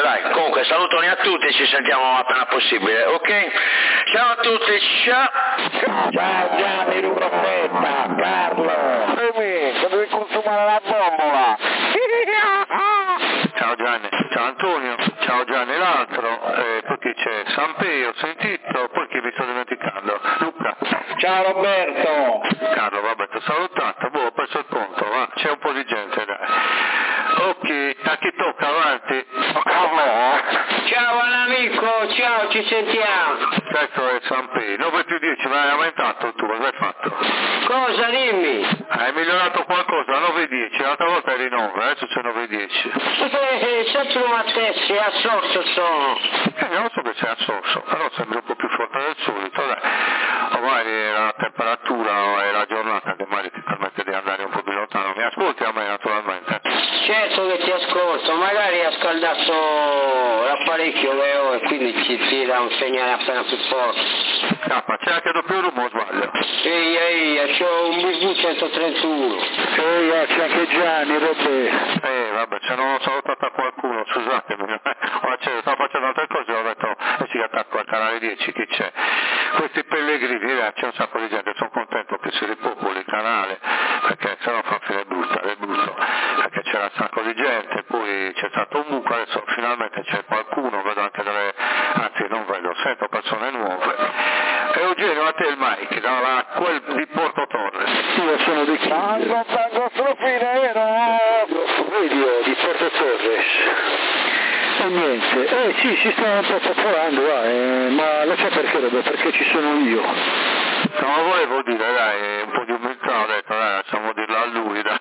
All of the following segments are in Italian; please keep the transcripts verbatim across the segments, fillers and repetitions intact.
dai, comunque salutoni a tutti, ci sentiamo appena possibile, ok? Ciao a tutti, ciao! Ciao Gianni Rugrofetta, Carlo! Dimmi, che devi consumare la bombola! Ciao Gianni, ciao Antonio, ciao Gianni l'altro, eh, poi chi c'è? Sampei, ho sentito, poi chi mi sto dimenticando? Luca. Ciao Roberto! Carlo, vabbè, ti ho salutato, boh, ho perso il conto, va, c'è un po' di gente, dai. Ok, a chi tocca, avanti? Ciao amico, ciao, ci sentiamo. Questo è Sampei, nove più dieci, ma hai aumentato tu, cosa hai fatto? Cosa, dimmi? Hai migliorato qualcosa, nove dieci, l'altra volta eri nove, adesso c'è nove dieci. Eh, sotto una testa, a sorso sono. Eh, non so che sei a sorso, però sembra un po' più forte del solito, dai. Ormai è la temperatura e la giornata che magari ti permette di andare un po' più lontano. Mi ascolti a me naturalmente? Certo che ti ascolto, magari hai scaldato l'apparecchio che ho e quindi ci ti dà un segnale appena più forte. K, c'è anche doppio rumore o sbaglio? Ehi, ehi, c'ho un B V centotrentuno. Ehi, c'è anche Gianni, Roberto. Eh, vabbè, se non ho salutato a qualcuno, scusatemi. Ma c'è, stavo facendo altre cose, ho detto, e si attacco al canale dieci, chi c'è? Questi pellegrini, eh, c'è un sacco di gente, sono contento che si ripopoli il canale, perché se no fa fine brutta, è brutto, perché c'era un sacco di gente, poi c'è stato un buco, adesso finalmente c'è qualcuno, vedo anche delle, anzi non vedo, sento persone nuove. Eugenio, a te il mic, da quel di Porto Torre. Io sono di chi? Tango, tango, strofinero! Video di Porto Torres. E niente, eh sì, si sta un po' popolando, va, eh, ma lo so perché, Roberto, perché ci sono io. No, volevo dire, dai, un po' di umiltà, ho detto, dai, lasciamo dirlo a lui, dai.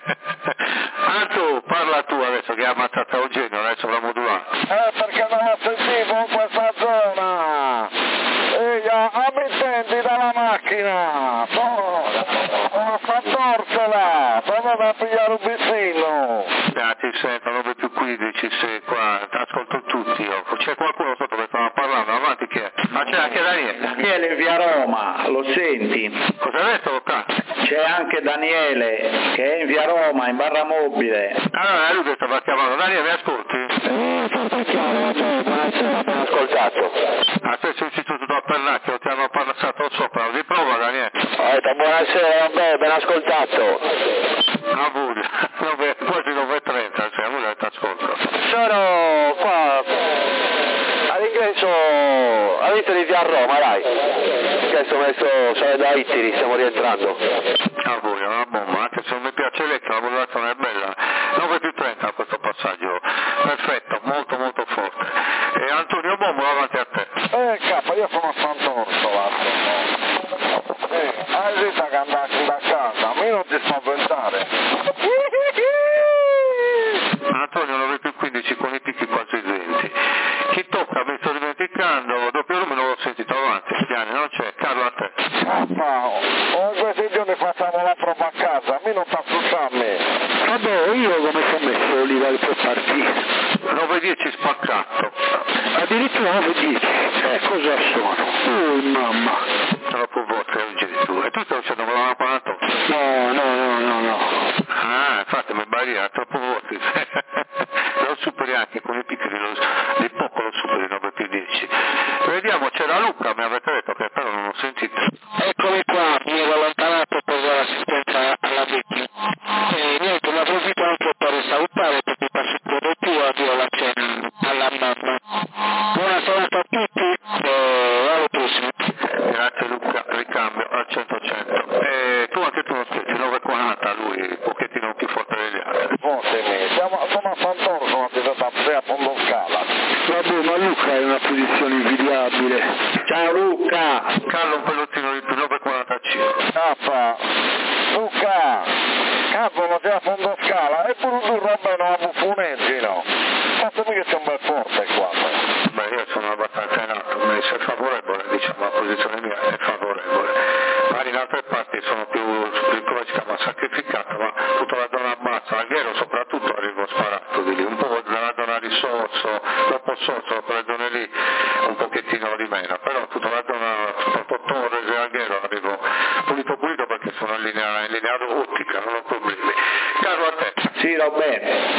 Anto, parla tu adesso che hai ammazzato Eugenio, adesso la modulata. Eh, perché non ho sentito in questa zona! Ehi, ah, mi senti dalla macchina! Sono, sono a Sant'Orsola! Sono da pigliare un vicino! Ah, ti sento, nove più quindici, sei qua, ti ascolto tutti io. C'è qualcuno sotto che stava parlando, avanti chi è? Ma c'è anche Daniele. Daniele in via Roma, lo senti? Cosa hai detto, cazzo? C'è anche Daniele che è in via Roma, in barra mobile. Allora, è lui che stava chiamando. Daniele, mi ascolti? Eh, forte chiaro, buonasera, ascoltato. A te sei uscito tutto a pernacchio, ti hanno passato sopra, riprova Daniele. Ho detto buonasera, vabbè, ben ascoltato. A voi, quasi nove e trenta, cioè, a voi ti ascolto. Sono qua all'ingresso, all'inizio di via Roma, dai. Che sono messo, sono da Ittiri, stiamo rientrando. A voi, è una bomba, anche se non mi piace l'ecca, la modulazione è bella. nove più trenta questo passaggio, perfetto, molto molto forte. E Antonio Bombo, avanti a te. Eh, capa, io sono a Sant'Orsola! Eh, hai visto che andassi da casa? A me non ti spaventare! Antonio nove più quindici con i picchi quasi venti. Chi tocca? Mi sto dimenticando, doppio numero l'ho sentito avanti, Gianni, non c'è, Carlo a te. Capa, oh, questi giorni facciamo la prova a casa, a me non ti assustarmi! Vabbè, io come sono messo lì dalle tue parti? nove dieci spaccato. Addirittura nove dieci. Eh, cosa sono? Oh, mamma. Troppo volte Eugenio tu. E tu stai uscendo con la quarantotto? No, no, no, no, no. Ah, infatti mi baria, troppo volte. Lo superi anche con i piccoli, lo, di poco lo superi nove più dieci. Vediamo, c'era Luca, mi avete detto che però non ho sentito. Eccomi qua, mi ero allontanato per dare assistenza alla vittima. E niente, ne approfitto anche per salutare perché passo per più a dire la cena alla mamma. Buona serata a tutti e alla prossima. Grazie Luca, ricambio al cento cento. E tu anche tu non scherzi, nove quaranta lui, un pochettino più forte degli altri. Forse me, siamo, sono a Sant'Orsola, ti vedo a tre a Fondoscala. Vabbè, ma Luca è in una posizione invidiabile. Ciao Luca! Carlo un pellottino di più, nove quarantacinque. Capa, Luca, cazzo non sei a Fondoscala, e pure tu roba non la buffoneggi, no? Fatemi che c'è un bel forte qua. Beh, io sono abbastanza in alto, mi è favorevole, diciamo, la posizione mia è favorevole. Magari in altre parti sono più, come si chiama, sacrificata, ma tutta la zona ammazza, Alghero soprattutto arrivo sparato di lì, un po' nella zona di Sorso, dopo Sorso, quelle zone lì un pochettino di meno, però tutta la zona, soprattutto Torres e Alghero arrivo pulito pulito perché sono in linea, in linea ottica, non ho problemi. Carlo a te. Sì, Roberto.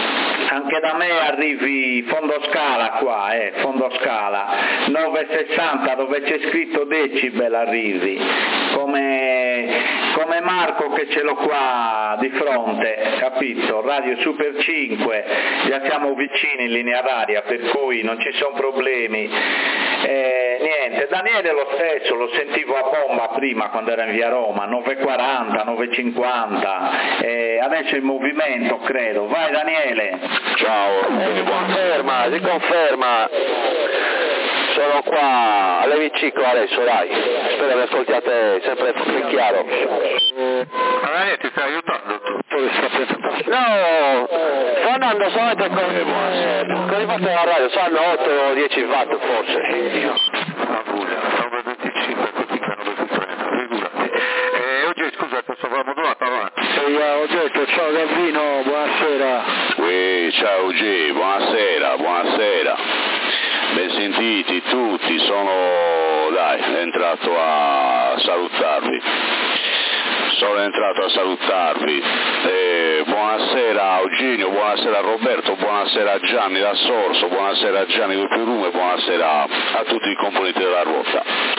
Anche da me arrivi fondo scala qua, eh, fondo scala, nove sessanta dove c'è scritto decibel arrivi, come, come Marco che ce l'ho qua di fronte, capito? Radio Super cinque, già siamo vicini in linea d'aria, per cui non ci sono problemi. Eh, niente, Daniele lo stesso, lo sentivo a bomba prima quando era in via Roma, nove quaranta, nove cinquanta, eh, adesso in movimento credo. Vai Daniele. Ciao, si conferma, si conferma, sono qua all'emiciclo adesso, dai, spero che mi ascoltiate sempre più chiaro. Daniele ti stai aiutando tu? No, sto andando solamente con, con i fatti della radio, sanno otto o dieci watt forse. La buia, nove venticinque, così che nove trenta, figurati. E oggi scusa, ti sovramodulato avanti. Sì, ho detto ciao Gavino, buonasera. Uè, ciao G, buonasera, buonasera. Ben sentiti tutti, sono, dai, entrato a salutarvi. Sono entrato a salutarvi. Eh, buonasera Eugenio, buonasera Roberto, buonasera Gianni da Sorso, buonasera Gianni del Pirume, buonasera a tutti i componenti della ruota.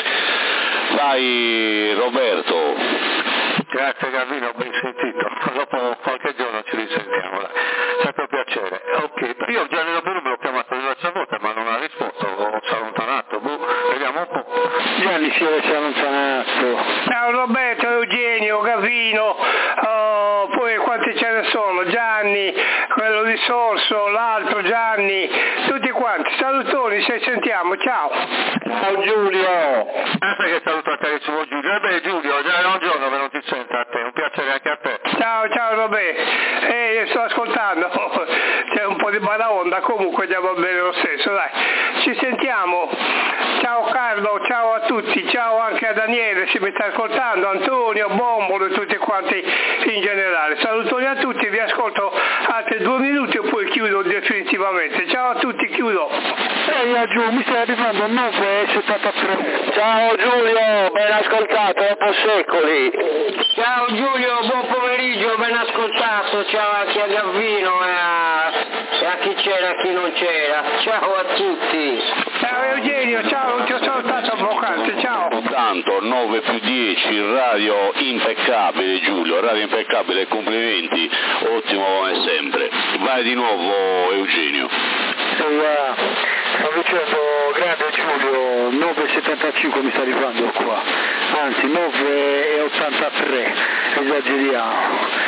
Dai Roberto. Grazie Gavino, ben sentito. Dopo qualche giorno ci risentiamo. Dai. Sempre un piacere. Ok, io Gianni del Pirume l'ho chiamato diverse volte ma non ha risposto, si è allontanato. Boh, vediamo un po'. Gianni si è allontanato. Ciao Roberto, Eugenio, Gavino, oh, poi quanti ce ne sono? Gianni, quello di Sorso, l'altro Gianni, tutti quanti, salutoni, ci sentiamo, ciao. Ciao Giulio. Eh, perché saluto a carissimo Giulio. E beh Giulio, già era un giorno che non ti sento a te, un piacere anche a te. Ciao, ciao Roberto, eh, sto ascoltando, c'è un po' di baraonda, comunque andiamo bene lo stesso, dai, ci sentiamo. Ciao Carlo, ciao a tutti, ciao anche a Daniele, si mi sta ascoltando, Antonio, Bombolo e tutti quanti in generale. Salutoni a tutti, vi ascolto altri due minuti e poi chiudo definitivamente. Ciao a tutti, chiudo. Ehi giù, mi stai arrivando nove settantatré. Ciao Giulio, ben ascoltato dopo secoli. Ciao Giulio, buon pomeriggio, ben ascoltato, ciao anche a Gavino e a, e a chi c'era e a chi non c'era. Ciao a tutti. Ciao Eugenio, ciao, non ti ho salutato avvocato, ciao. Tanto nove più dieci, radio impeccabile Giulio, radio impeccabile, complimenti, ottimo come sempre. Vai di nuovo Eugenio. Sì, uh, sto dicendo grande Giulio, nove settantacinque mi sta arrivando qua, anzi nove ottantatré, esageriamo.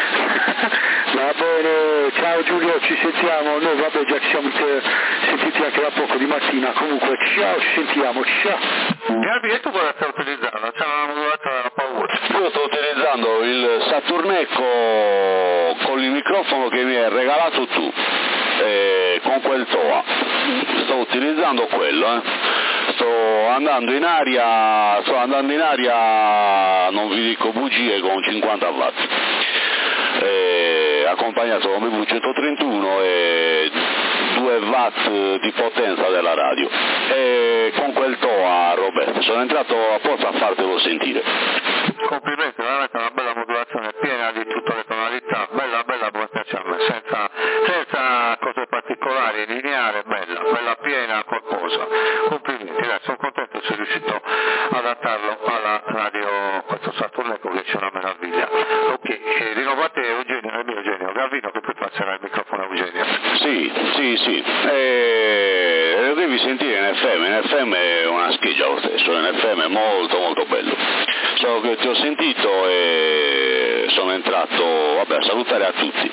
Va bene, ciao Giulio, ci sentiamo, noi vabbè già ci siamo sentiti anche da poco di mattina, comunque ciao, ci sentiamo, ciao. Gabi, e tu cosa stai utilizzando? C'è una modulazione della paura. Io sto utilizzando il Saturnecco con il microfono che mi hai regalato tu, eh, con quel T O A. Sto utilizzando quello, eh. Sto andando in aria, sto andando in aria, non vi dico bugie, con cinquanta watt. Eh, accompagnato come V centotrentuno e due watt di potenza della radio, e con quel T O A Roberto sono entrato apposta a fartelo sentire. Complimenti, veramente una bella modulazione piena di tutte le tonalità, bella bella, come piace a me, senza, senza cose particolari, lineare, bella, bella piena, corposa. Complimenti, dai, sono contento che sei riuscito ad adattarlo alla radio, questo Saturnecco che c'è una meraviglia. Ok, eh, rinnovate Eugenio, è mio Eugenio, Gavino che poi passerà il microfono a Eugenio. Sì, sì, sì, eh, lo devi sentire in F M, in F M è una scheggia lo stesso, in F M è molto molto bello. Solo che ti ho sentito e sono entrato, vabbè, a salutare a tutti,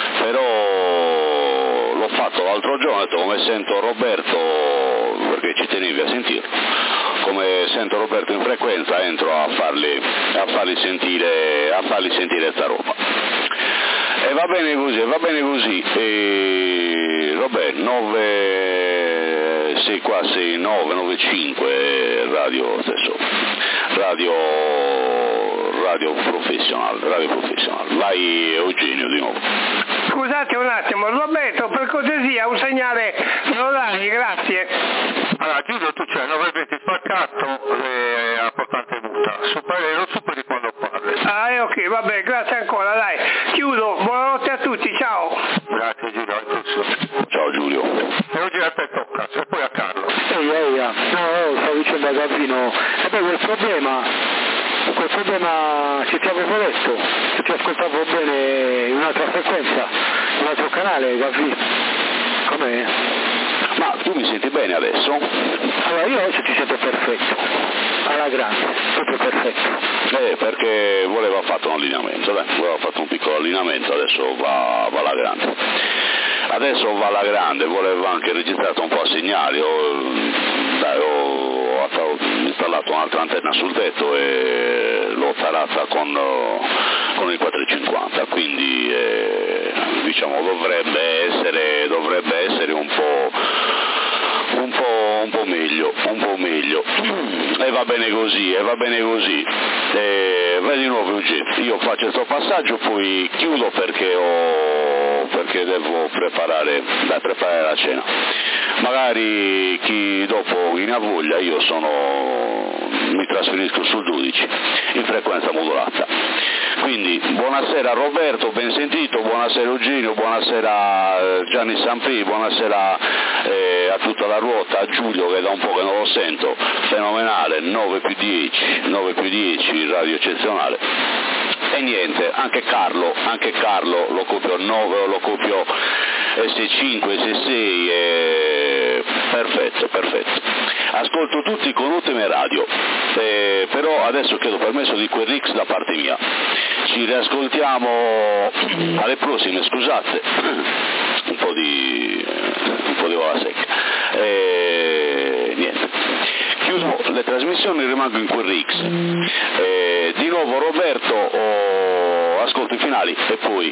però l'ho fatto l'altro giorno, ho detto come sento Roberto, perché ci tenevi a sentirlo, come sento Roberto in frequenza entro a farli, a farli sentire, a farli sentire sta roba. E va bene così, va bene così, e vabbè, nove, sei qua, sei, nove, nove, cinque, radio stesso, radio, radio professional, radio professional. Vai Eugenio di nuovo. Scusate un attimo, Roberto, per cortesia un segnale l'orario, grazie. Allora Giulio, tu c'hai nove venti spaccato e a portante muta, superi, lo superi quando parli. Ah, eh, ok, vabbè, grazie ancora, dai, chiudo, buonanotte a tutti, ciao. Grazie Giulio, al corso. Ciao Giulio. E oggi a te tocca, e poi a Carlo. Ehi, ehi, no, no, stavo dicendo a Gavino, e poi quel problema, quel problema che ti avevo detto, se ti ascoltavo bene in un'altra frequenza, in un altro canale, Gavino, com'è? Ma tu mi senti bene adesso? Allora io adesso ti sento perfetto, alla grande, proprio perfetto. Eh, perché voleva fatto un allineamento, dai, voleva fatto un piccolo allineamento, adesso va, va alla grande. Adesso va alla grande, voleva anche registrato un po' a segnali, ho, dai, ho, ho installato un'altra antenna sul tetto e l'ho tarata con, con il quattrocentocinquanta, quindi eh, diciamo dovrebbe essere, dovrebbe essere un po'... Un po', un po' meglio, un po' meglio, e va bene così, e va bene così. E vai di nuovo Eugenio, io faccio questo passaggio, poi chiudo perché ho, perché devo preparare, da preparare la cena. Magari chi dopo chi ne ha voglia, io sono, mi trasferisco sul dodici, in frequenza modulata. Quindi buonasera Roberto, ben sentito, buonasera Eugenio, buonasera Gianni Sampi, buonasera eh, a tutta la ruota, a Giulio che da un po' che non lo sento, fenomenale, nove più dieci, nove più dieci, radio eccezionale. E niente, anche Carlo, anche Carlo lo copio nove, lo copio S cinque, S sei, e... perfetto, perfetto. Ascolto tutti con ottime radio, eh, però adesso chiedo permesso di quel X da parte mia. Ci riascoltiamo alle prossime, scusate, un po' di, un po' di vola secca. E... niente. Chiudo le trasmissioni, rimango in quel X. Eh, di nuovo Roberto, oh, ascolto i finali e poi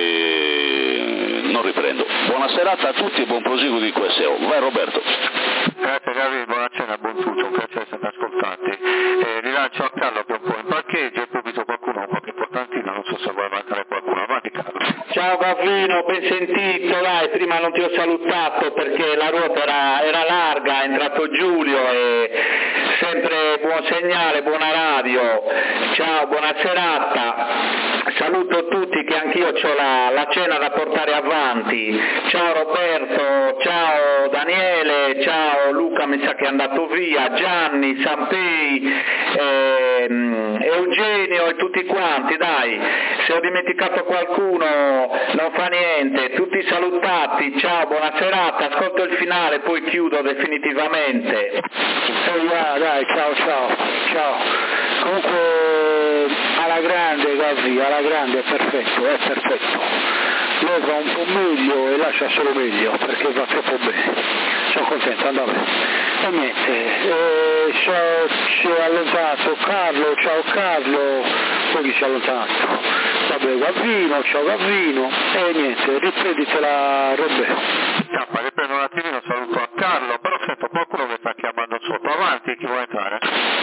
eh, non riprendo. Buona serata a tutti e buon proseguo di Q S O. Vai Roberto. Grazie Gavi, buona cena, buon tutto, un piacere essere ascoltanti. Eh, rilancio a Carlo che è un po' in parcheggio e poi vedo qualcuno, qualche importantino, non so se vuoi mancare qualcuno. Avanti Carlo. Ciao Gavino, ben sentito, dai, prima non ti ho salutato perché la ruota era, era larga, è entrato Giulio e sempre buon segnale, buona radio, ciao, buona serata, saluto tutti che anch'io ho la, la cena da portare avanti, ciao Roberto, ciao Daniele, ciao Luca mi sa che è andato via, Gianni, Sampei, ehm, Eugenio e tutti quanti, dai, se ho dimenticato qualcuno non fa niente, tutti salutati, ciao, buona serata, ascolto il finale, poi chiudo definitivamente. Eh, dai, dai, ciao, ciao, ciao. Comunque alla grande Gavi, alla grande, è perfetto, è perfetto. Leva un po' meglio e lascia solo meglio perché va troppo bene. Sono contento, andava bene. E niente, eh, ciao, ci è allontanato Carlo, ciao Carlo, poi chi si è allontanato? Vabbè Gavino, ciao Gavino, e niente, riprenditela Roberto. Scappa, riprendo un attimino, saluto a Carlo, però sento qualcuno che sta chiamando sotto, avanti, chi vuole entrare?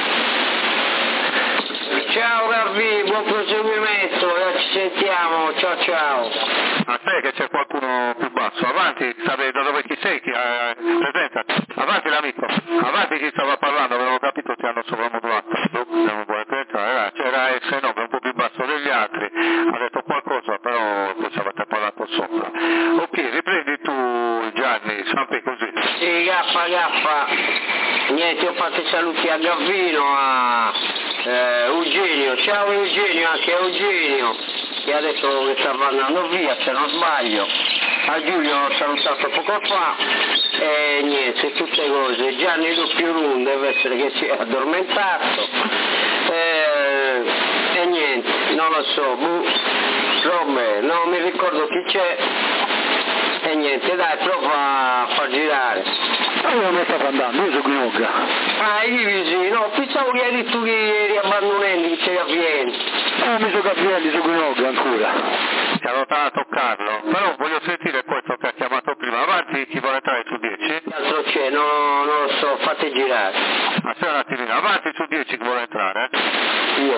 Ciao Gavi, buon proseguimento, e ci sentiamo, ciao ciao. Ah, sai che c'è qualcuno più basso, avanti, sape da dove chi sei, chi eh, presenta, avanti l'amico, avanti chi stava parlando, avevo capito ti hanno sovramodulato, non vuole entrare, c'era S nove un po' più basso degli altri, ha detto qualcosa però poi ci avete parlato sopra. Ok, riprendi tu Gianni, sappi così. Sì, gaffa gaffa, niente, ho fatto i saluti a Gavino, a eh, Eugenio, ciao Eugenio, anche Eugenio, che adesso che sta andando via se non sbaglio, a Giulio l'ho salutato poco fa e niente, tutte cose, Gianni Doppiurun deve essere che si è addormentato e, e niente, non lo so, buh, Robbe, non mi ricordo chi c'è e niente, dai, prova a far girare. Allora non stavo andando, io sono Gnogga. Ah, io vicino, pensavo che eri tu che eri abbandonando, che c'eri a Vieni. Ah, mi sono Gabrielli, sono Gnogga ancora. Si è allontanato Carlo, però voglio sentire questo che ha chiamato prima, avanti chi vuole entrare su dieci? Che altro c'è? No, non lo so, fate girare. Aspetta un attimino, avanti su dieci chi vuole entrare? Io.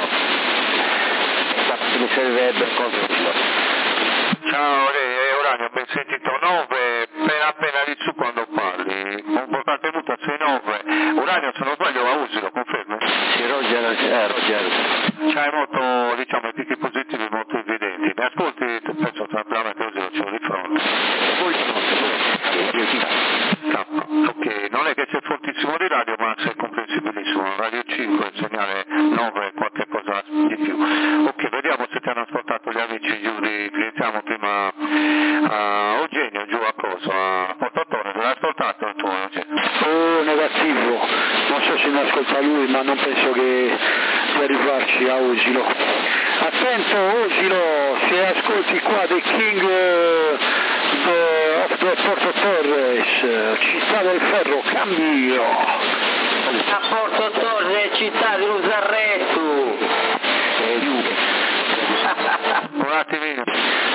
Mi servirebbe cosa. Ciao, è Uranio, ben sentito, nove, appena appena lì su quando parli, importante muta sei nove, Uranio se non sbaglio la usi, lo confermi? Sì, Roger, eh, Roger. C'hai molto, diciamo, i picchi positivi molto evidenti, mi ascolti, penso tranquillamente così lo c'ho di fronte. turno di radio, ma se è comprensibilissimo, Radio cinque, segnale nove, qualche cosa di più. Ok, vediamo se ti hanno ascoltato gli amici giù di, iniziamo prima a Eugenio, giù a cosa, a Porto Torre, l'hai ascoltato il tuo Eugenio? Oh, negativo, non so se mi ascolta lui, ma non penso che di arrivarci a Osilo. Attento Osilo, se ascolti qua The King uh, the, of the Porto Torres, città del ferro, cambio. A Porto Torre, città di Usarretto. Un attimino.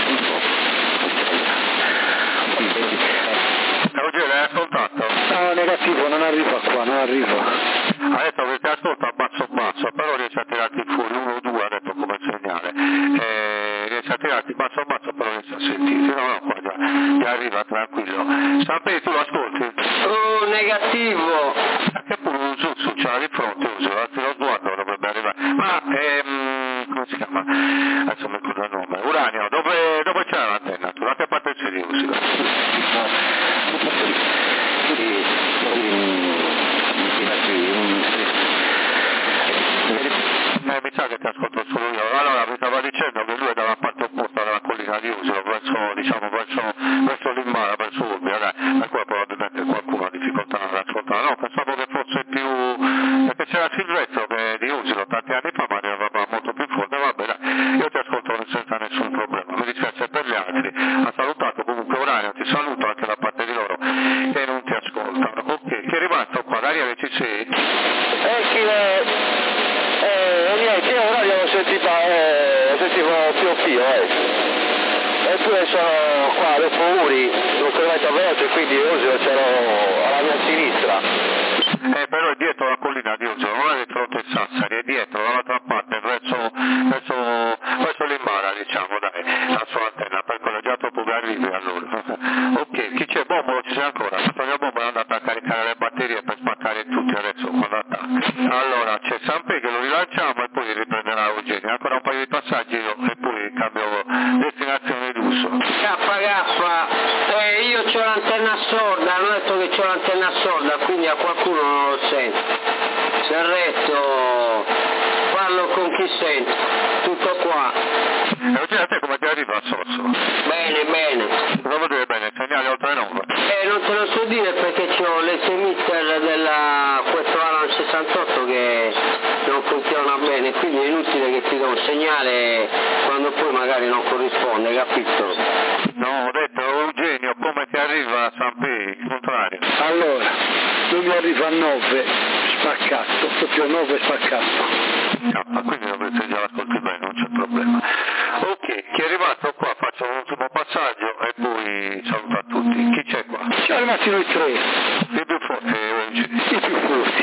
Eugenio, l'hai ascoltato? No, negativo, non arriva qua, non arriva. Ha detto che ti ascolta basso basso, però riesce a tirarti fuori uno o due, ha detto come segnale. Eh, riesce a tirarti basso basso, però riesce a sentirti. No, no, qua già, già arriva tranquillo. Sapete, tu lo ascolti? Oh, negativo. Che pure un Zuzu c'ha di fronte, uso, lo sguardo dovrebbe arrivare. Ma, ehm, come si chiama? Adesso mi ricordo il nome. Uranio, dove, dove c'è l'antenna? Tu da che parte sei di Usilo? Eh, mi sa che ti ascolto solo io. Allora, mi stava dicendo che lui è dalla parte opposta della collina di Usilo, verso, diciamo, verso, verso l'Imbara, verso Urbia, dai. Per cui probabilmente qualcuno ha difficoltà ad ascoltare. No, pensavo che fosse più... perché c'era Silvestro che di Usilo tanti anni fa, ma arrivava molto più forte. Vabbè, dai, io ti ascolto senza nessun problema. Mi dispiace per gli altri. Ha salutato comunque Uranio, ti saluto anche da parte di loro che non ti ascoltano. Ok, chi è rimasto qua? Daniele, ci sei? Eh, chi è? Eh, niente, io radio lo sentivo, eh, lo sentivo più più, eh. Eppure sono qua dopo Uri, lo chilometro veloce, quindi Osilo c'ero alla mia sinistra. Eh, però è dietro la collina di Osilo, non è di fronte a Sassari, è dietro, dall'altra parte, verso, verso, verso l'Imbara, diciamo, dai, la sua antenna, per quello è già troppo che arrivi allora. Ok, chi c'è? Bombolo ci c'è ancora? Antonio Bombolo è andato a caricare le batterie per spaccare tutti adesso quando attacca. Allora, c'è Sampe che lo rilanciamo e poi riprenderà Eugenio, ancora un paio di passaggi e poi cambio destinazione d'uso. K K, eh, io c'ho l'antenna sorda, hanno detto che c'ho l'antenna sorda, quindi a qualcuno non lo sento. Se arretto parlo con chi sento, tutto qua. Eugenio, a te come ti arriva a Sosso? Bene, bene. Cosa vuol dire bene? Segnale oltre nove? Eh, non te lo so dire perché c'ho l'S-Mitter della questo Alan sessantotto che non funziona bene, quindi è inutile che ti do un segnale quando poi magari non corrisponde, capito? No, ho detto Eugenio, come ti arriva a San P, il contrario. Allora, lui mi arriva a nove, spaccato, proprio nove spaccato. Ah, quindi dovrete già l'ascolti bene, non c'è problema. Ok, chi è rimasto qua faccio un ultimo passaggio e poi saluto a tutti. Chi c'è qua? Siamo rimasti noi tre. I più forti, Eugenio. I più forti.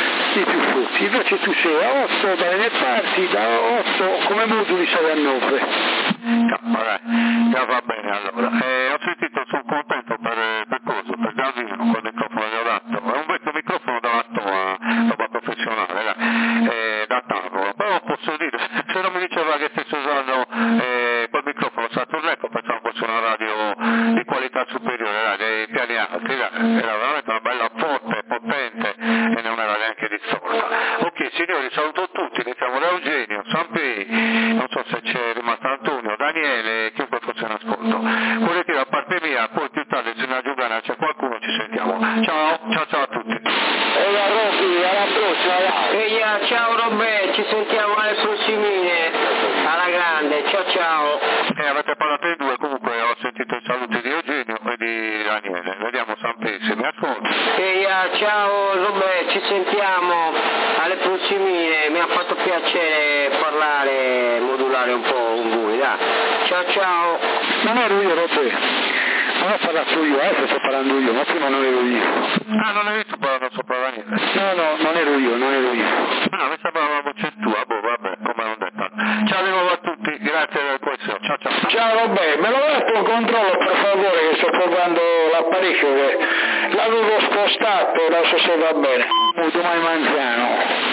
I più forti. Invece tu sei a otto dalle mie parti, da otto come moduli sei a nove. No, vabbè, già va bene allora. Eh, ho sentito, sono contento per, per cosa, per Gavino, col microfono che ho dato. È un vecchio microfono dalla Stoa, roba professionale, dai. Eh, da tavolo. Però posso dire, se non mi diceva che stessi usando eh, quel microfono Saturn Echo, pensavo fosse una radio di qualità superiore, dai, dei piani alti, dai. Era veramente una bella forte, potente e non era neanche distorta. Ok, signori, saluto tutti, iniziamo da Eugenio, Sampi, non so se c'è rimasto Antonio, Daniele, chiunque fosse in ascolto. Volete da parte mia, poi più tardi se ne Giugana c'è qualcuno, ci sentiamo. Ciao, ciao ciao a tutti. E la Robby, alla prossima, dai. Eia, ciao Robè, ci sentiamo alle prossimine, alla grande, ciao ciao. Eh, avete parlato di due, comunque ho sentito i saluti di Eugenio e di Daniele. Vediamo Sampi se mi ascolta. Eia, ciao Robè, ci sentiamo alle prossimine, mi ha fatto piacere parlare, modulare un po' con voi, dai. Ciao ciao. Non ero io, Robè. Non ho parlato io, adesso sto parlando io, ma prima non ero io. Ah, non hai visto parlando sopra Daniele? No, no, non ero io, non ero io. No, mi sembrava una voce tua, boh, vabbè, come non detto. Ciao di nuovo a tutti, grazie per questo, ciao ciao. Ciao Robè, me lo date un controllo per favore che sto provando l'apparecchio che l'avevo spostato, adesso se va bene. Oh, domani Manzano,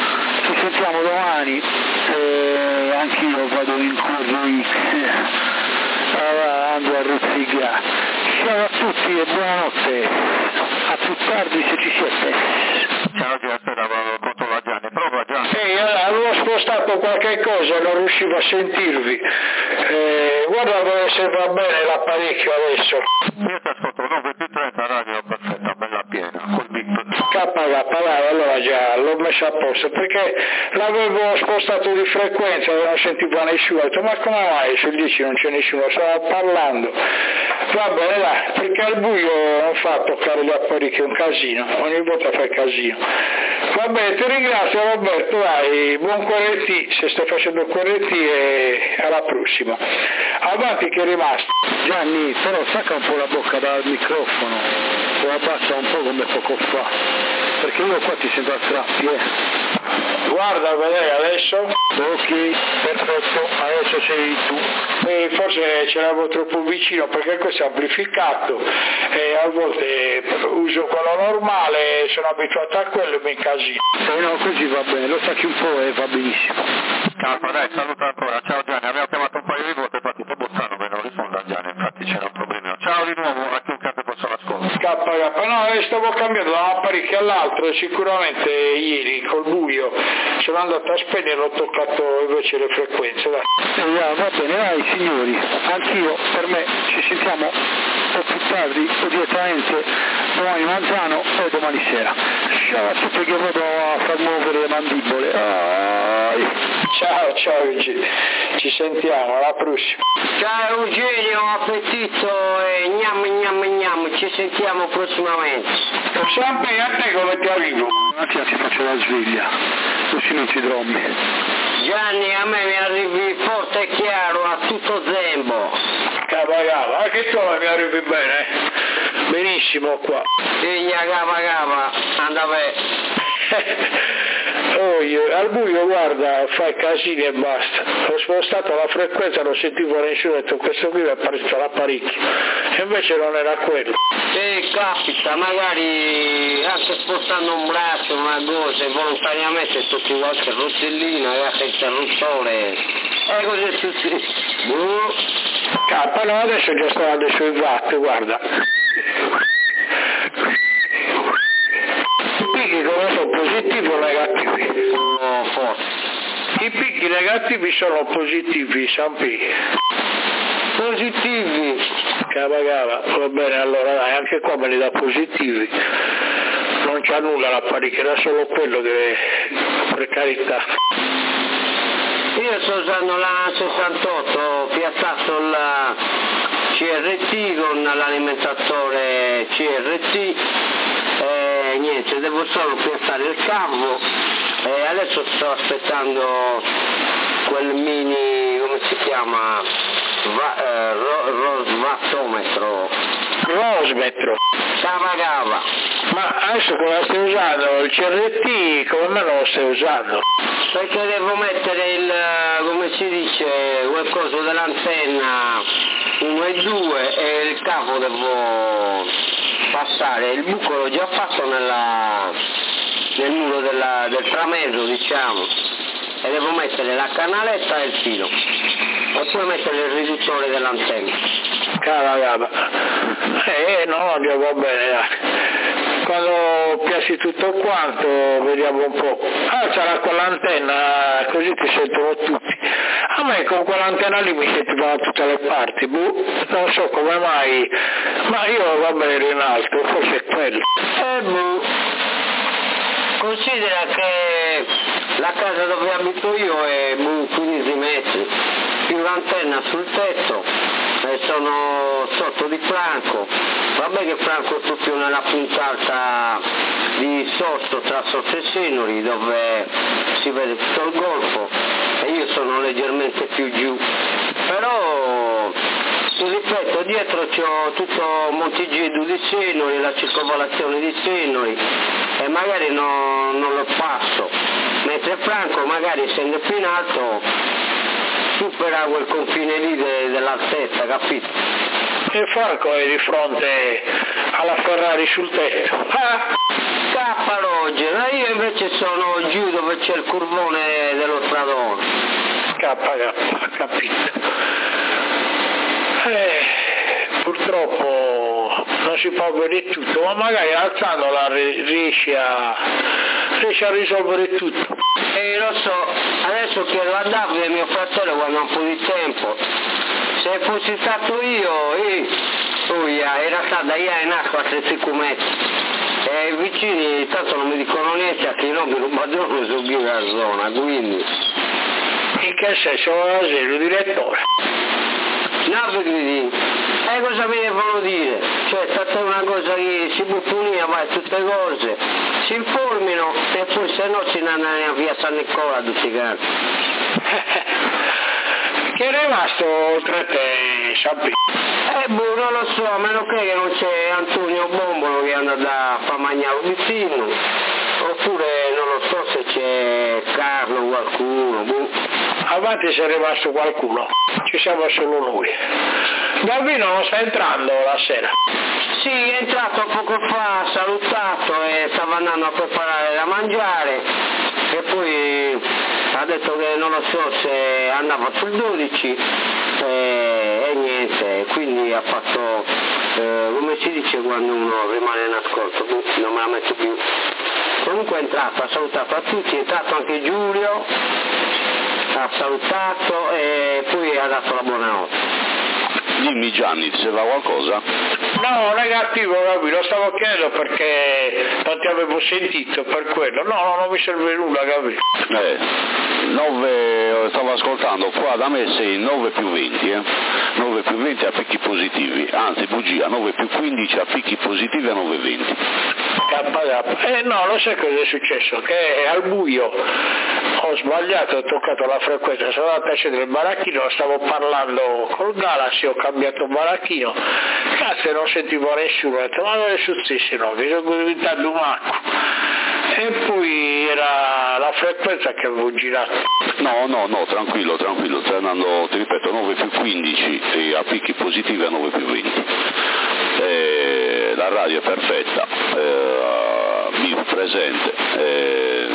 ci sentiamo domani, eh, anch'io vado in curvo X, allora, ando a Ruzzigà. Ciao a tutti e buonanotte. A più tardi se ci siete. Ciao Giuseppe, controllo a Gianni, prova Gianni. Ehi, avevo spostato qualche cosa e non riuscivo a sentirvi. Eh, guarda se va bene l'apparecchio adesso. Io ti ascolto nove più trenta radio perfetta, bella piena, col bip. K K, dai, allora già l'ho messo a posto, perché l'avevo spostato di frequenza e non sentivo nessuno. Ho detto, ma come mai sul dieci non c'è nessuno? Stavo parlando. Va bene, dai, perché al buio non fa toccare gli apparecchi, è un casino, ogni volta fa casino. Va bene, ti ringrazio Roberto, dai, buon corretti, se stai facendo corretti e alla prossima. Avanti che è rimasto. Gianni, però stacca un po' la bocca dal microfono, o abbassa un po' come poco fa, perché io qua ti sento a strappi, eh. Guarda, vedrai adesso. Ok, perfetto, adesso sei tu. E forse ce l'avevo troppo vicino perché questo è amplificato e a volte uso quello normale, sono abituato a quello e mi incasino. Eh no, così va bene, lo stacchi un po' e va benissimo. Calma, dai, saluta ancora. Ciao Gianni, abbiamo chiamato un paio di volte, infatti è Bozzano che non risponde a Gianni, infatti c'era un problema. Ciao di nuovo, a chiunque ti possa l'ascolto. K K, no, stavo cambiando da un apparecchio all'altro, sicuramente ieri col buio sono andato a spegnere, ho toccato invece le frequenze. Dai. Eh, va bene, dai signori, anch'io, per me, ci sentiamo o più tardi o direttamente domani Manzano o domani sera. Ciao a tutti che vado a far muovere le mandibole. Ai. Ciao, ciao Eugenio, ci sentiamo, alla prossima. Ciao Eugenio, appetito e gnam gnam gnam, ci sentiamo prossimamente. Sempre a te come ti arrivo? Un attimo ti faccio la sveglia, così non ti dormi. Gianni, a me mi arrivi forte e chiaro, a tutto zembo. Cava cava, anche tu mi arrivi bene, eh? Benissimo qua. Figlia cava cava, andava. Oh, io, al buio guarda, fai casini e basta. Ho spostato la frequenza, non sentivo nessuno, ho detto questo qui mi ha preso l'apparecchio. E invece non era quello. Se capita, magari anche spostando un braccio, una cosa, volontariamente tutti qualche rotellina, qualche interruttore. E così è successo. Boh. Cappa, no, adesso già sto andando sui watt, guarda. I picchi come sono positivi o negativi? Sono forti. I picchi negativi sono positivi, Sampi. Positivi. Cava cava, va bene, allora dai, anche qua me li dà positivi. Non c'ha nulla l'apparecchio, era solo quello che, per carità. Io sto usando la sessantotto, ho piazzato la C R T con l'alimentatore C R T e niente, devo solo piazzare il cavo e adesso sto aspettando quel mini, come si chiama, Va, eh, ro, ro, wattometro. Rosmetro. Cava cava. Ma adesso come stai usando? Il C R T come me non lo stai usando? Perché devo mettere il, come si dice, quel coso dell'antenna uno e due e il cavo devo passare, il buco l'ho già fatto nella, nel muro della, del trameso, diciamo, e devo mettere la canaletta e il filo e poi mettere il riduttore dell'antenna. Cava cava. Eh no, andiamo bene, dai. Quando piassi tutto quanto vediamo un po'. Ah, sarà quell'antenna, così ti sentono tutti. A me con quell'antenna lì mi sentivano da tutte le parti, boh, non so come mai, ma io va bene in alto, forse è quello. Eh boh, considera che la casa dove abito io è boh, quindici metri, più l'antenna sul tetto e sono sotto di Franco. Vabbè che Franco è proprio nella puntata di sotto, tra Sotto e Senori, dove si vede tutto il golfo e io sono leggermente più giù, però ti ripeto, dietro c'ho tutto Montigedu di Senori, la circovalazione di Senori e magari no, non lo passo, mentre Franco magari essendo più in alto supera quel confine lì de, dell'altezza, capito? E Franco è di fronte alla Ferrari sul tetto. Ah! Cappa Roger, io invece sono giù dove c'è il curvone dello stradone. Cappa, cappa, capito. Eh, purtroppo non si può vedere tutto, ma magari alzandola riesci a, riesci a risolvere tutto. E lo so, adesso chiedo a Davide, mio fratello, quando ha un po' di tempo, se fossi stato io, eh, oh, era stato da ieri in acqua a tre sicumetti. E i vicini tanto non mi dicono niente, a chi non mi rubano su più la zona, quindi... In che senso? Il direttore? No, quindi, e cosa mi devono dire? Cioè, è stata una cosa che si può punire, vai, tutte cose, si informino e poi se no si andano via San Nicola tutti i cani. Che è rimasto oltre te, Sappi? Eh, boh, non lo so, a meno che non c'è Antonio Bombolo che è andato a far mangiare vicino, oppure non lo so se c'è Carlo qualcuno, boh. Avanti se è rimasto qualcuno, ci siamo solo noi. Gavino non sta entrando la sera? Sì, è entrato poco fa, ha salutato e stava andando a preparare da mangiare e poi ha detto che non lo so se andava sul dodici e, e niente, quindi ha fatto, eh, come si dice quando uno rimane in ascolto, non me la metto più. Comunque è entrato, ha salutato a tutti, è entrato anche Giulio, ha salutato e poi ha dato la buonanotte. Dimmi Gianni, ti serve qualcosa? No, negativo, Gavino, lo stavo chiedendo perché non ti avevo sentito per quello. No, no, non mi serve nulla, Gavino. Eh, nove, stavo ascoltando, qua da me sei nove più venti, eh? nove più venti a picchi positivi, anzi bugia, nove più quindici a picchi positivi a nove venti. K K. Eh no, lo sai cosa è successo? Che al buio ho sbagliato, ho toccato la frequenza, sono andato a accendere il baracchino, stavo parlando col Galaxy, ho cambiato baracchino, cazzo non sentivo nessuno, ho detto ma non è successo, no, che sono diventato un macco. E poi era la frequenza che avevo girato. No, no, no, tranquillo, tranquillo, stai andando, ti ripeto, nove più quindici a picchi positivi a nove più venti. Eh, la radio è perfetta, eh, vivo presente, eh,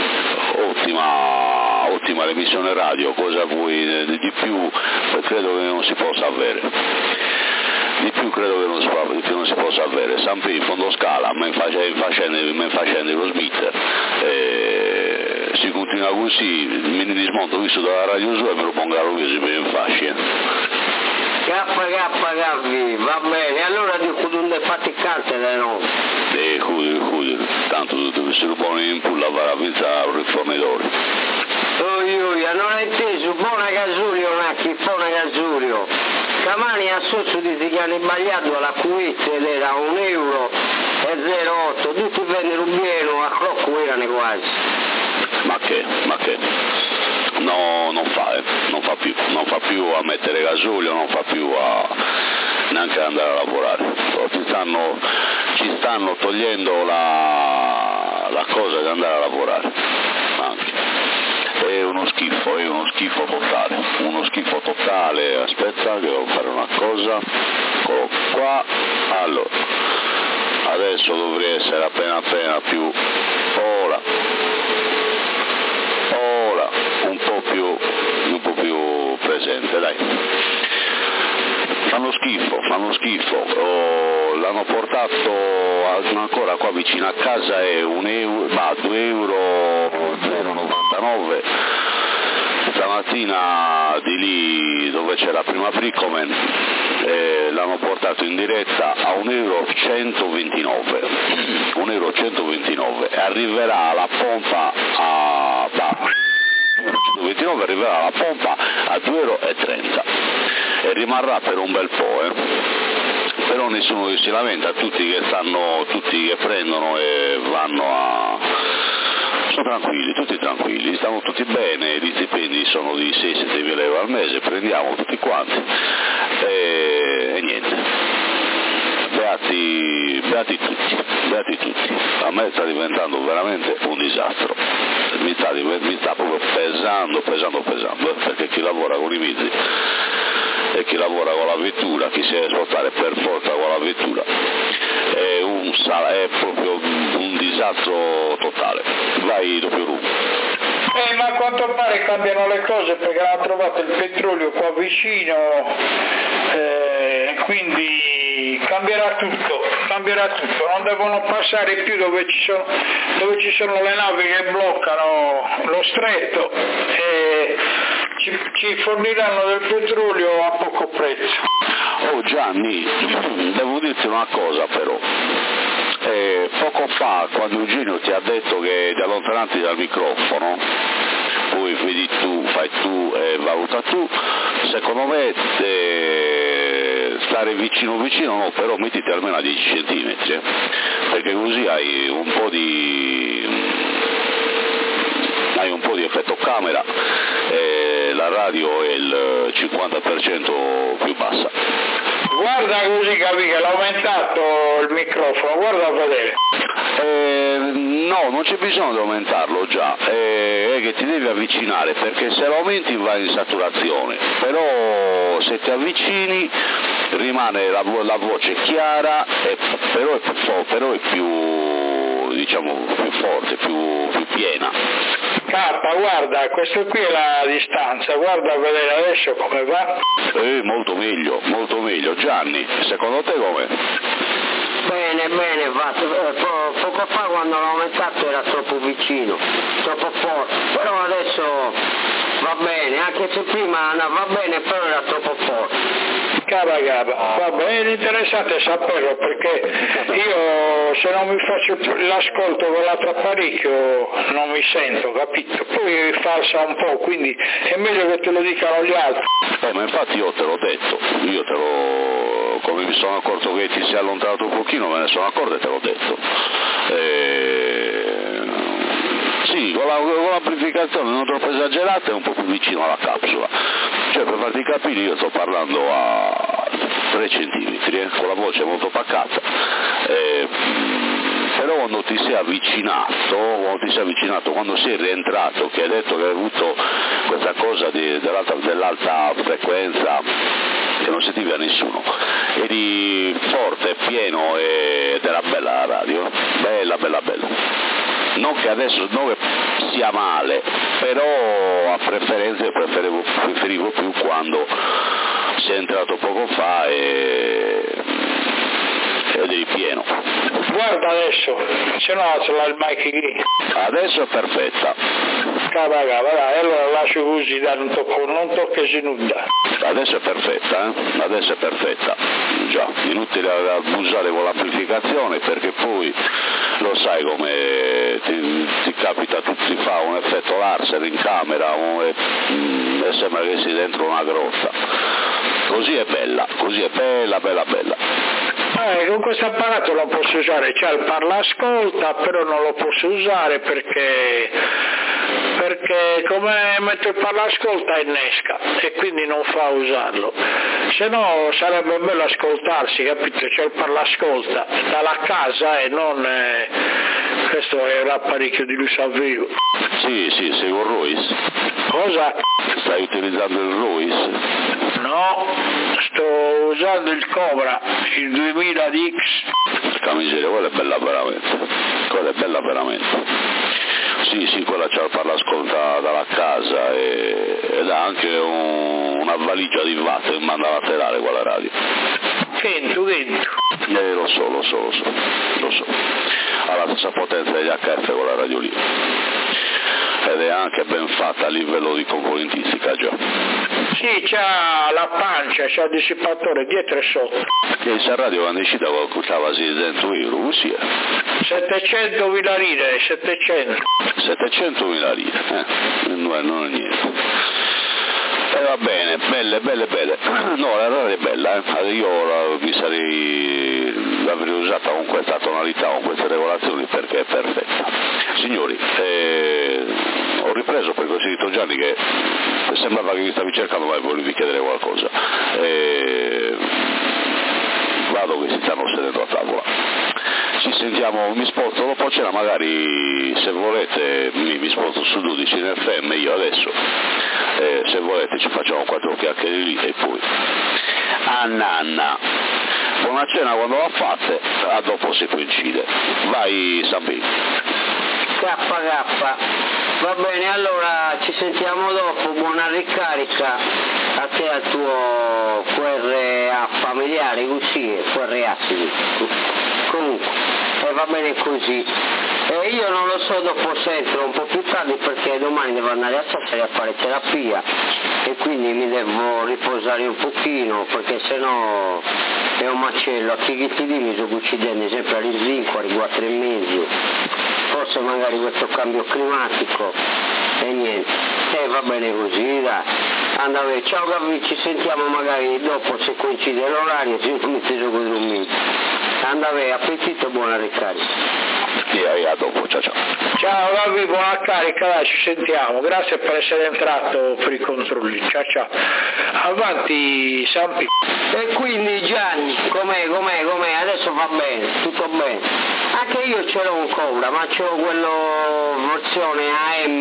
ottima, ottima l'emissione radio, cosa vuoi di più, credo che non si possa avere. Di più credo che non si, di più non si possa avere. Sempre in fondo scala, mi facendo lo sbitter. Eh, si continua così, mi rismonto visto dalla radio sua e me lo pongo a rovescio per in fascia. K K Gavi, va bene, allora dico dove faticante da noi. Eh, cudi, cudi, tanto tu se lo poni in pulla va a pensare al rifornitore. Oi, oi, non hai inteso, buona Gasulio, Nacchi, buona Gasulio. Camani a socio di Zigani Bagliato alla Kuwait ed era un euro e zero otto, tutti vennero pieno, a crocco erano quasi. Ma che, ma che? No, non fa, eh, non fa più, non fa più a mettere gasolio, non fa più a neanche andare a lavorare. Ci stanno, ci stanno togliendo la, la cosa di andare a lavorare. Anche. È uno schifo, è uno schifo totale, uno schifo totale, aspetta che devo fare una cosa, eccolo qua, allora, adesso dovrei essere appena appena più, ora, ora, un po' più, un po' più presente, dai. Fanno schifo, fanno schifo, oh, l'hanno portato ancora qua vicino a casa è un euro, ma due euro zero virgola novantanove, stamattina di lì dove c'è la prima Bricomen eh, l'hanno portato in diretta a un euro centoventinove, un euro centoventinove e arriverà alla pompa a bah, centoventinove arriverà alla pompa a due euro e trenta e rimarrà per un bel po', eh. Però nessuno si lamenta, tutti che stanno, tutti che prendono e vanno a... sono tranquilli, tutti tranquilli, stanno tutti bene, gli stipendi sono di sei sette mila euro al mese, prendiamo tutti quanti e, e niente. Beati, beati tutti, beati tutti. A me sta diventando veramente un disastro, mi sta, mi sta proprio pesando, pesando, pesando, perché chi lavora con i mezzi e chi lavora con la vettura, chi si deve spostare per forza con la vettura, è, un, è proprio un disastro totale. Vai doppio rumbo. Eh, ma a quanto pare cambiano le cose perché hanno trovato il petrolio qua vicino, eh, quindi poi cambierà tutto, cambierà tutto, non devono passare più dove ci sono, dove ci sono le navi che bloccano lo stretto e ci, ci forniranno del petrolio a poco prezzo. Oh Gianni, devo dirti una cosa però. Eh, poco fa, quando Eugenio ti ha detto che ti allontanarti dal microfono, poi vedi tu, fai tu e valuta tu, secondo me eh, stare vicino vicino no, però mettiti almeno a dieci centimetri, eh, perché così hai un po' di hai un po' di effetto camera e la radio è il cinquanta per cento più bassa. Guarda così capi che l'ha aumentato il microfono, guarda a vedere. Eh, no, non c'è bisogno di aumentarlo già, eh, è che ti devi avvicinare perché se lo aumenti vai in saturazione, però se ti avvicini rimane la, la voce chiara, e, però, è, però è più, diciamo, più forte, più, più piena. K, guarda, questo qui è la distanza, guarda a vedere adesso come va. Eh, molto meglio, molto meglio. Gianni, secondo te com'è? Bene, bene, va. Po- poco fa quando l'ho aumentato era troppo vicino, troppo forte, però adesso va bene, anche se prima andava bene, però era troppo forte. Cava cava, va bene, è interessante saperlo perché io se non mi faccio l'ascolto con l'altro apparecchio non mi sento, capito? Poi falsa un po', quindi è meglio che te lo dicano gli altri. Eh, ma infatti io te l'ho detto, io te l'ho, come mi sono accorto che ti sei allontanato un pochino, me ne sono accorto e te l'ho detto. Eh... Sì, con, la, con l'amplificazione non troppo esagerata e un po' più vicino alla capsula. Cioè, per farti capire, io sto parlando a tre centimetri, eh, con la voce molto pacata. Eh, però quando ti sei avvicinato, quando ti sei avvicinato, quando sei rientrato, che hai detto che hai avuto questa cosa di, dell'alta, dell'alta frequenza, che non sentivi a nessuno, eri forte, pieno ed era bella la radio, bella, bella, bella. Non che adesso non che sia male, però a preferenza preferivo, preferivo più quando sei entrato poco fa e ed eri pieno. Guarda adesso, se no ce l'ha il mic lì. Adesso è perfetta. Cava cava, dai, allora lascio così, dai, non tocco, non tocchi nulla. Adesso è perfetta, eh? Adesso è perfetta. Già, inutile abusare con l'amplificazione perché poi lo sai come ti, ti capita, tu ti fa un effetto laser in camera un, e, e sembra che sei dentro una grotta. Così è bella, così è bella, bella, bella. Eh, con questo apparato lo posso usare, c'è il parlascolta, però non lo posso usare perché perché come metto il parlascolta innesca e quindi non fa usarlo. Se no sarebbe bello ascoltarsi, capito? C'è il parlascolta dalla casa e non eh, questo è l'apparecchio di lui Salvivo. Sì, sì, sei con Royce. Cosa? Stai utilizzando il Royce? No, sto usando il Cobra, il duemila D X. Porca miseria, quella è bella veramente, quella è bella veramente. Sì, sì, quella c'ha il parlascolta dalla casa e, ed ha anche un, una valigia di watt in banda laterale quella radio. Sento, dentro. Eh, lo so, lo so, lo so, lo so. Ha la stessa potenza degli H F quella radio lì. Ed è anche ben fatta a livello di componentistica già. Sì, c'ha la pancia, c'ha il dissipatore dietro e sotto. E il radio quando è uscita costava seicento euro, così è. settecentomila lire, settecento. settecentomila lire, eh, non è, non è niente. E eh, va bene, belle, belle, belle. No, la radio è bella, eh. Io la, mi sarei l'avrei usata con questa tonalità, con queste regolazioni perché è perfetta. Signori, eh, ho ripreso perché ho sentito Gianni che sembrava che mi stavi cercando ma volevi chiedere qualcosa. Eh, vado che si stanno sedendo a tavola. Ci sentiamo, mi sposto dopo cena, magari se volete mi, mi sposto su dodici in F M io adesso, eh, se volete ci facciamo quattro chiacchiere lì e poi a nanna. Buona cena quando la fate, a dopo si coincide. Vai Sampi. K K. Va bene, allora ci sentiamo dopo, buona ricarica. a te al tuo Q R A familiare, così, Q R A sì. Comunque, e va bene così. E io non lo so, dopo se entro un po' più tardi perché domani devo andare a Sassari a fare terapia e quindi mi devo riposare un pochino perché sennò è un macello. A chi ti di mi sto uccidendo sempre a rizinco, a quattro e mezzo, forse magari questo cambio climatico e niente. E va bene così, dai. Andate, ciao Gavi, ci sentiamo magari dopo se coincide l'orario, se non mi stai con dormire. Andate, appetito e buona ricarica. Sì, a dopo, ciao ciao. Ciao Gavi, buona carica, dai, ci sentiamo. Grazie per essere entrato per i controlli. Ciao ciao. Avanti Sampi. E quindi Gianni, com'è, com'è, com'è? Adesso va bene, tutto bene. Anche io c'ero un Cobra, ma c'ho quello versione A M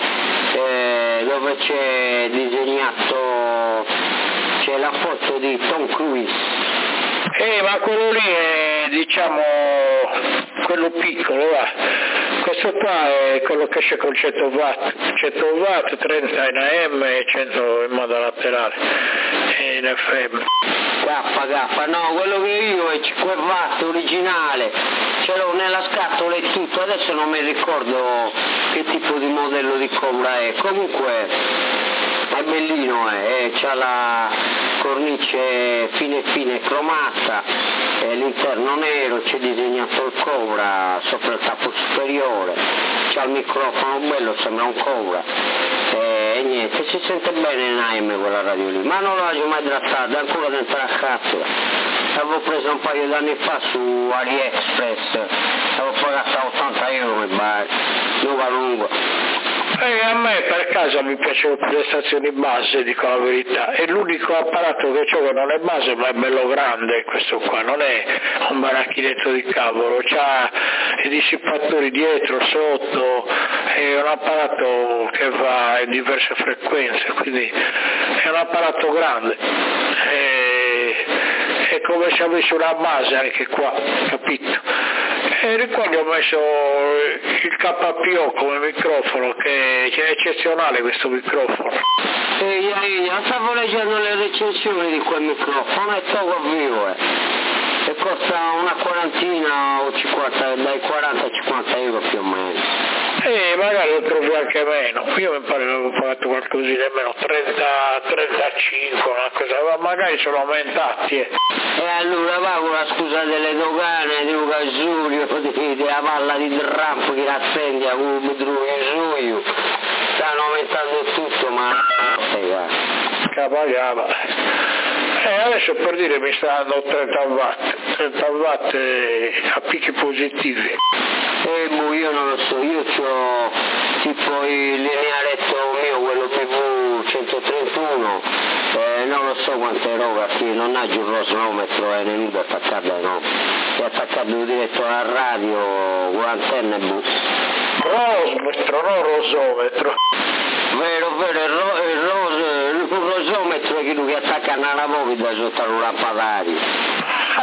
eh, dove c'è disegnato, c'è la foto di Tom Cruise. Eh, ma quello lì è, diciamo, quello piccolo, va. Questo qua è quello che esce con cento watt, cento watt, trenta in A M e cento in modo laterale, e in F M. Gaffa, gaffa, no, quello che io è cinque watt originale, ce l'ho nella scatola e tutto, adesso non mi ricordo che tipo di modello di Cobra è, comunque è bellino, eh, c'ha la cornice fine fine cromata, eh, l'interno nero, c'è disegnato il Cobra sopra il capo superiore, c'ha il microfono bello, sembra un Cobra, eh, e niente, si sente bene in A M quella radio lì, ma non l'ho mai trattata, è ancora dentro la scatola, l'avevo presa un paio d'anni fa su AliExpress, l'avevo pagata ottanta euro mi pare, nuova lunga. Eh, a me per caso mi piacciono più le stazioni base, dico la verità, è l'unico apparato che ho che non è base ma è bello grande questo qua, non è un baracchinetto di cavolo, c'ha i dissipatori dietro, sotto, è un apparato che va in diverse frequenze, quindi è un apparato grande. E... è come se avessi una base anche qua, capito? E ricordo ho messo il K P O come microfono, che è eccezionale questo microfono. Ehi, ehi, stavo leggendo le recensioni di quel microfono e poco vivo, eh. E costa una quarantina o cinquanta, dai quaranta a cinquanta euro più o meno. Eh, magari lo trovi anche meno, io mi pare che avevo pagato qualcosina di meno, trenta, trentacinque, una cosa, ma magari sono aumentati. Eh. E allora va con la scusa delle dogane, di Luca Giulio, di, della palla di Trump che l'accendi a Luca Giulio, stanno aumentando tutto, ma... Capagava. E adesso per dire mi sta dando trenta watt, trenta watt a picchi positivi. Eh, boh, io non lo so, io ho tipo il linearetto mio, quello P V centotrentuno, eh, non lo so quante roba, che non ha giù il rosnometro, è venuto attaccato, no? È attaccato diretto alla radio, con l'antenna e boh. Rosmetro, non rosometro. Vero, vero, il, ro, il, ros, il rosometro è quello che attacca alla movida sotto la lampadaria.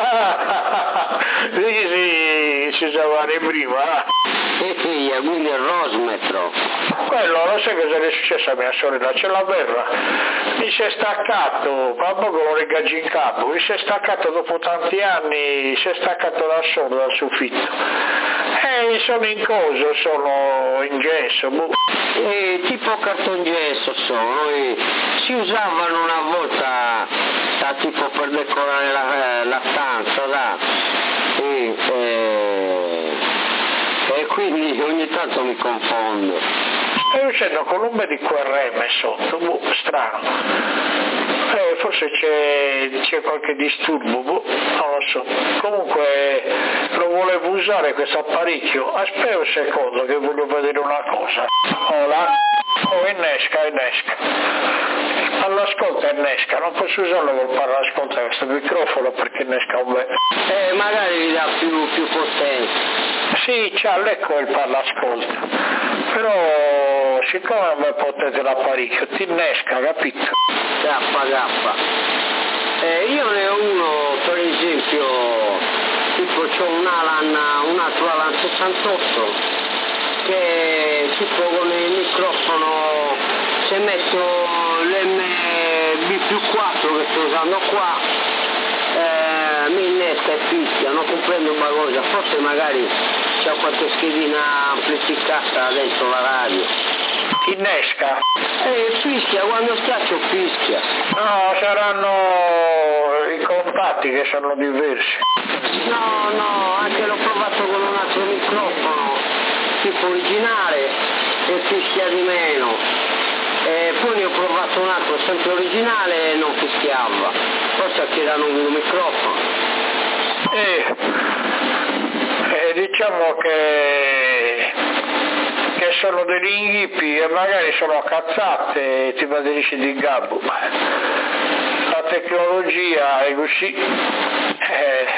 Sì, sì, si usava prima. E figlia, quindi il rosmetro. Quello, non sai cosa è successo a mia sorella, c'è la berra, mi si è staccato, ma poco lo regaggi in capo, mi si è staccato dopo tanti anni, si è staccato da solo dal soffitto. E sono in coso, sono in gesso, boh. E tipo cartongesso sono, e si usavano una volta da, tipo per decorare la, la stanza, da, e, e, e quindi ogni tanto mi confondo. Stai uscendo con un bel di Q R M sotto, boh, strano. Eh, forse c'è, c'è qualche disturbo, boh, non lo so. Comunque lo volevo usare questo apparecchio. Aspetta un secondo che voglio vedere una cosa. Oh, la... oh innesca, innesca. All'ascolta innesca, non posso usarlo col parlascolta questo microfono perché innesca un bel. Eh, magari vi dà più, più potenza. Sì, c'ha l'ecco il parlascolta. Però siccome non è potente l'apparecchio, ti innesca, capito? Gaffa, gaffa. Eh, io ne ho uno, per esempio, tipo c'ho un Alan, un altro Alan sessantotto, che tipo con il microfono, se metto l'M B più quattro che sto usando qua eh, mi innesca e fischia, non comprendo una cosa, forse magari c'è qualche schedina amplificata dentro la radio. Innesca? Eh, fischia, quando schiaccio fischia. No, saranno i contatti che sono diversi. No, no, anche l'ho provato con un altro microfono, tipo originale, e fischia di meno. E poi ne ho provato un altro sempre originale e non fischiava. Forse c'era un microfono. Eh, eh, diciamo che, che sono degli inghippi e magari sono cazzate tipo degli di gabbo. La tecnologia è così, eh,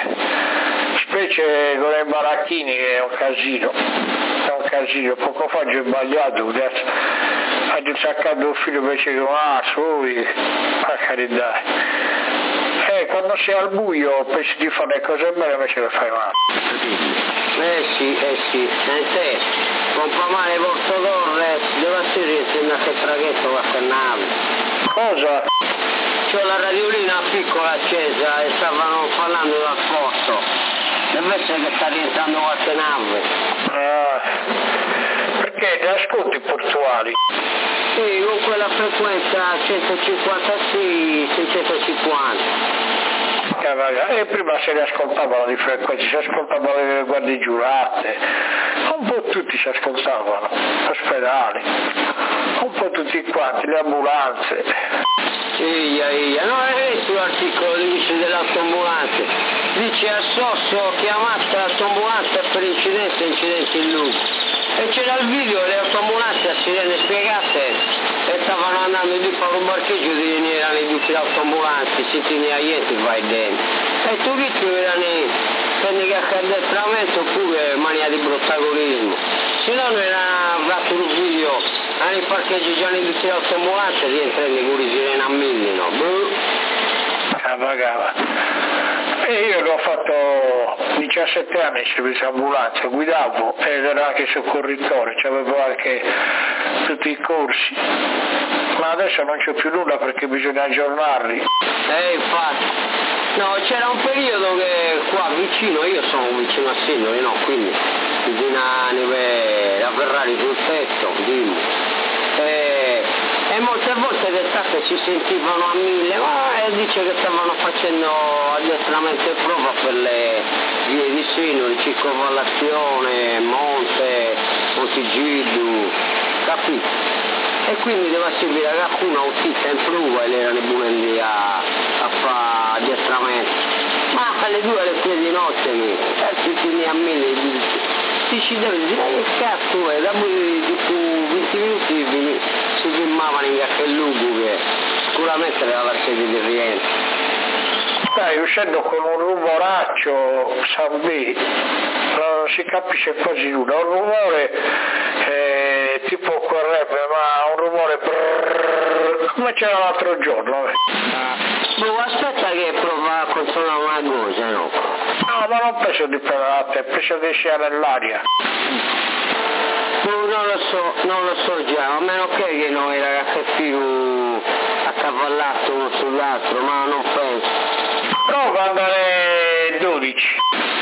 specie con i baracchini che è un casino, è un casino. Poco fa ho sbagliato, adesso ho saccato un filo invece che ah, sui, a carità. Eh, quando sei al buio pensi di fare le cose belle invece le fai male. Eh sì, eh sì, e te, compra male Porto Torres, dove si riesce a che traghetto a nave. Cosa? C'ho la radiolina piccola accesa e stavano parlando dal porto. Deve essere che sta rientrando qualche nave. Ah, perché ne ascolti portuali? Sì, con quella frequenza centocinquantasei seicentocinquanta. E prima se ne ascoltavano di frequenze, si ascoltavano le guardie giurate, un po' tutti si ascoltavano, ospedali, un po' tutti quanti, le ambulanze. Ia, ia, no, è letto l'articolo dice dell'autoambulanza, dice a Sosso chiamata l'autoambulanza per incidente incidente in luce. E c'era il video delle autoambulanze a sirene spiegate e stavano andando di fare un parcheggio di erano i tutti le autoambulanze, si tiene a ieri vai dentro. E tu che erano tecnica di addestramento oppure mania di protagonismo. Se no non era fatto un video, nei parcheggi già di tutte le autoambulanze rientrando con le sirene a mille, no? Ah, pagava. E io l'ho fatto diciassette anni in servizio ambulanza, guidavo ed ero anche soccorritore, avevo anche tutti i corsi, ma adesso non c'è più nulla perché bisogna aggiornarli. Eh infatti, no c'era un periodo che qua vicino, io sono vicino a Sindoli, no, quindi bisogna la Ferrari sul tetto, dimmi. Eh, e molte volte d'estate si sentivano a mille, ma eh, dice che stavano facendo addestramento e prova per le vie di Sindoli, circonvallazione, Monte, Montigildu, capito? E quindi deve servire a qualcuno autista in prova e le erano buone lì a, a fare addestramento. Ma alle due alle tre di notte mi, e si tieni a mille, ti ci devi dire che cazzo è, dopo venti minuti si filmavano in qualche lupo che sicuramente era la sede di rientro. Dai, uscendo con un rumoraccio, Sabbi, non si capisce quasi nulla, un rumore eh, tipo quel rap, ma un rumore brrrr, come c'era l'altro giorno. Boh, aspetta che prova a controllare una cosa, no? No, ma non penso di provare a te, penso di sia nell'aria. Non lo so, non lo so già, a meno che, che noi ragazzi più accavallato uno sull'altro, ma non penso. Prova ad andare dodici.